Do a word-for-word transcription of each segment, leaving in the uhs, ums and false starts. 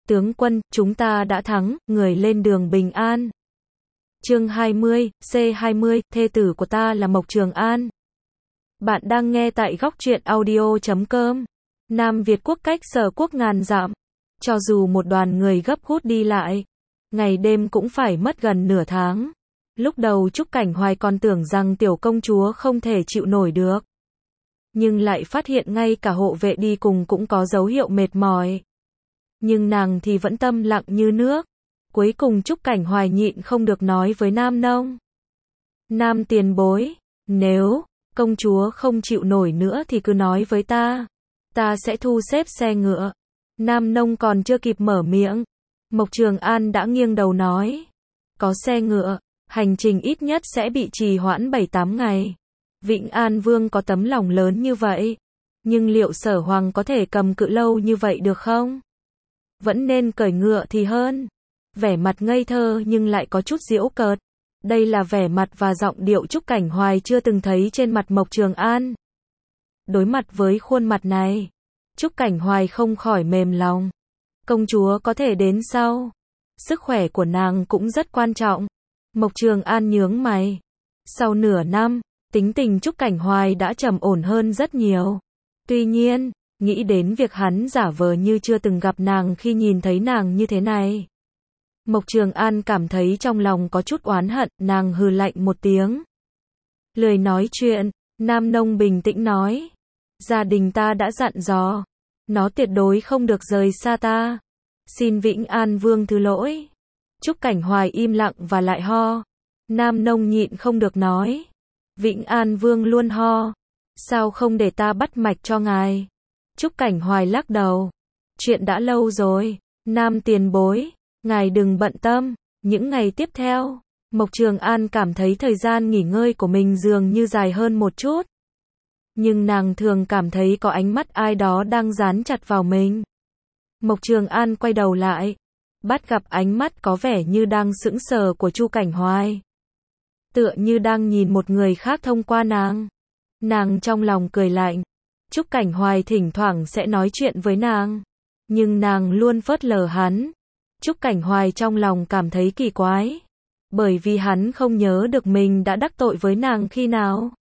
Tướng quân, chúng ta đã thắng, người lên đường bình an. Chương hai mươi, C hai mươi, thê tử của ta là Mộc Trường An. Bạn đang nghe tại góc truyện audio chấm com. Nam Việt quốc cách Sở quốc ngàn dặm. Cho dù một đoàn người gấp rút đi lại, ngày đêm cũng phải mất gần nửa tháng. Lúc đầu Trúc Cảnh Hoài còn tưởng rằng tiểu công chúa không thể chịu nổi được. Nhưng lại phát hiện ngay cả hộ vệ đi cùng cũng có dấu hiệu mệt mỏi. Nhưng nàng thì vẫn tâm lặng như nước. Cuối cùng Trúc Cảnh Hoài nhịn không được nói với Nam Nông. Nam tiền bối, nếu công chúa không chịu nổi nữa thì cứ nói với ta. Ta sẽ thu xếp xe ngựa. Nam Nông còn chưa kịp mở miệng. Mộc Trường An đã nghiêng đầu nói. Có xe ngựa, hành trình ít nhất sẽ bị trì hoãn bảy tám ngày. Vĩnh An Vương có tấm lòng lớn như vậy. Nhưng liệu Sở Hoàng có thể cầm cự lâu như vậy được không? Vẫn nên cởi ngựa thì hơn. Vẻ mặt ngây thơ nhưng lại có chút giễu cợt. Đây là vẻ mặt và giọng điệu Trúc Cảnh Hoài chưa từng thấy trên mặt Mộc Trường An. Đối mặt với khuôn mặt này, Trúc Cảnh Hoài không khỏi mềm lòng. Công chúa có thể đến sau. Sức khỏe của nàng cũng rất quan trọng. Mộc Trường An nhướng mày. Sau nửa năm, tính tình Trúc Cảnh Hoài đã trầm ổn hơn rất nhiều. Tuy nhiên, nghĩ đến việc hắn giả vờ như chưa từng gặp nàng khi nhìn thấy nàng như thế này. Mộc Trường An cảm thấy trong lòng có chút oán hận, nàng hừ lạnh một tiếng. Lười nói chuyện, Nam Nông bình tĩnh nói. Gia đình ta đã dặn dò. Nó tuyệt đối không được rời xa ta. Xin Vĩnh An Vương thứ lỗi. Trúc Cảnh Hoài im lặng và lại ho. Nam Nông nhịn không được nói. Vĩnh An Vương luôn ho. Sao không để ta bắt mạch cho ngài? Trúc Cảnh Hoài lắc đầu. Chuyện đã lâu rồi. Nam tiền bối, ngài đừng bận tâm. Những ngày tiếp theo, Mộc Trường An cảm thấy thời gian nghỉ ngơi của mình dường như dài hơn một chút. Nhưng nàng thường cảm thấy có ánh mắt ai đó đang dán chặt vào mình. Mộc Trường An quay đầu lại, bắt gặp ánh mắt có vẻ như đang sững sờ của Chu Cảnh Hoài. Tựa như đang nhìn một người khác thông qua nàng. Nàng trong lòng cười lạnh. Trúc Cảnh Hoài thỉnh thoảng sẽ nói chuyện với nàng, nhưng nàng luôn phớt lờ hắn. Trúc Cảnh Hoài trong lòng cảm thấy kỳ quái, bởi vì hắn không nhớ được mình đã đắc tội với nàng khi nào.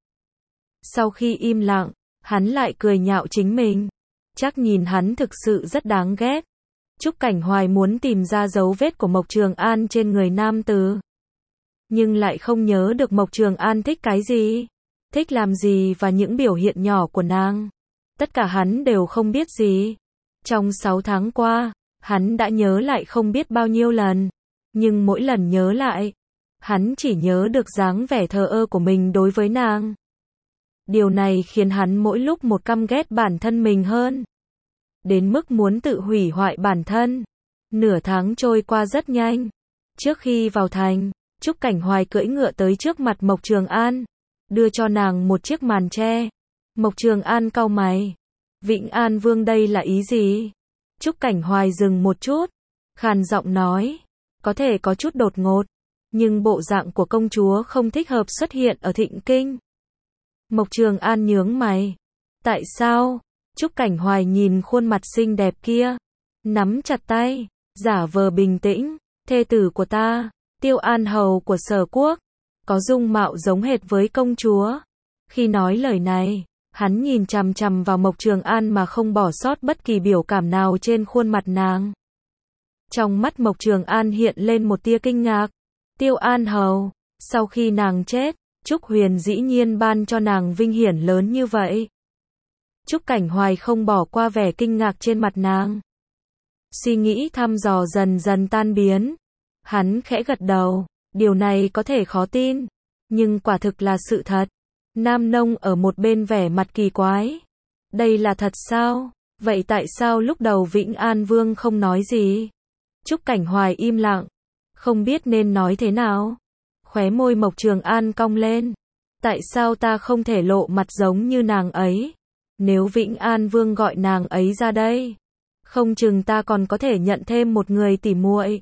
Sau khi im lặng, hắn lại cười nhạo chính mình. Chắc nhìn hắn thực sự rất đáng ghét. Trúc Cảnh Hoài muốn tìm ra dấu vết của Mộc Trường An trên người nam tử, nhưng lại không nhớ được Mộc Trường An thích cái gì, thích làm gì và những biểu hiện nhỏ của nàng. Tất cả hắn đều không biết gì. Trong sáu tháng qua, hắn đã nhớ lại không biết bao nhiêu lần, nhưng mỗi lần nhớ lại, hắn chỉ nhớ được dáng vẻ thờ ơ của mình đối với nàng. Điều này khiến hắn mỗi lúc một căm ghét bản thân mình hơn, đến mức muốn tự hủy hoại bản thân. Nửa tháng trôi qua rất nhanh. Trước khi vào thành, Trúc Cảnh Hoài cưỡi ngựa tới trước mặt Mộc Trường An, đưa cho nàng một chiếc màn che. Mộc Trường An cau mày. Vĩnh An Vương đây là ý gì? Trúc Cảnh Hoài dừng một chút, khàn giọng nói. Có thể có chút đột ngột, nhưng bộ dạng của công chúa không thích hợp xuất hiện ở Thịnh Kinh. Mộc Trường An nhướng mày. Tại sao? Trúc Cảnh Hoài nhìn khuôn mặt xinh đẹp kia, nắm chặt tay, giả vờ bình tĩnh. Thê tử của ta, Tiêu An Hầu của Sở quốc, có dung mạo giống hệt với công chúa. Khi nói lời này, hắn nhìn chằm chằm vào Mộc Trường An mà không bỏ sót bất kỳ biểu cảm nào trên khuôn mặt nàng. Trong mắt Mộc Trường An hiện lên một tia kinh ngạc. Tiêu An Hầu, sau khi nàng chết, Trúc Huyền dĩ nhiên ban cho nàng vinh hiển lớn như vậy. Trúc Cảnh Hoài không bỏ qua vẻ kinh ngạc trên mặt nàng. Suy nghĩ thăm dò dần dần tan biến. Hắn khẽ gật đầu. Điều này có thể khó tin, nhưng quả thực là sự thật. Nam Nông ở một bên vẻ mặt kỳ quái. Đây là thật sao? Vậy tại sao lúc đầu Vĩnh An Vương không nói gì? Trúc Cảnh Hoài im lặng, không biết nên nói thế nào. Khóe môi Mộc Trường An cong lên. Tại sao ta không thể lộ mặt giống như nàng ấy? Nếu Vĩnh An Vương gọi nàng ấy ra đây, không chừng ta còn có thể nhận thêm một người tỉ muội.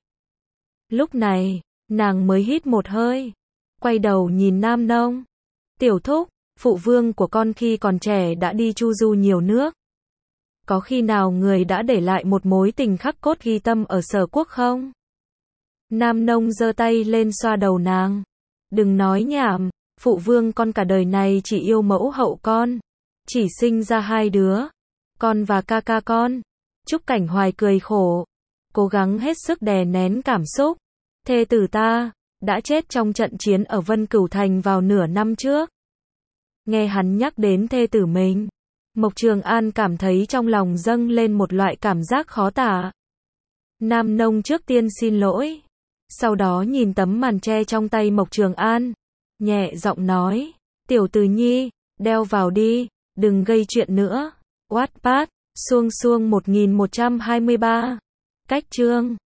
Lúc này, nàng mới hít một hơi, quay đầu nhìn Nam Nông. Tiểu thúc, phụ vương của con khi còn trẻ đã đi chu du nhiều nước. có khi nào người đã để lại một mối tình khắc cốt ghi tâm ở Sở Quốc không? Nam Nông giơ tay lên xoa đầu nàng. Đừng nói nhảm, phụ vương con cả đời này chỉ yêu mẫu hậu con. Chỉ sinh ra hai đứa, con và ca ca con. Trúc Cảnh Hoài cười khổ, cố gắng hết sức đè nén cảm xúc. Thê tử ta đã chết trong trận chiến ở Vân Cửu Thành vào nửa năm trước. Nghe hắn nhắc đến thê tử mình, Mộc Trường An cảm thấy trong lòng dâng lên một loại cảm giác khó tả. Nam Nông trước tiên xin lỗi, sau đó nhìn tấm màn tre trong tay Mộc Trường An, nhẹ giọng nói, tiểu Từ Nhi, đeo vào đi, đừng gây chuyện nữa. Wattpad, xuông xuông một nghìn một trăm hai mươi ba. Cách chương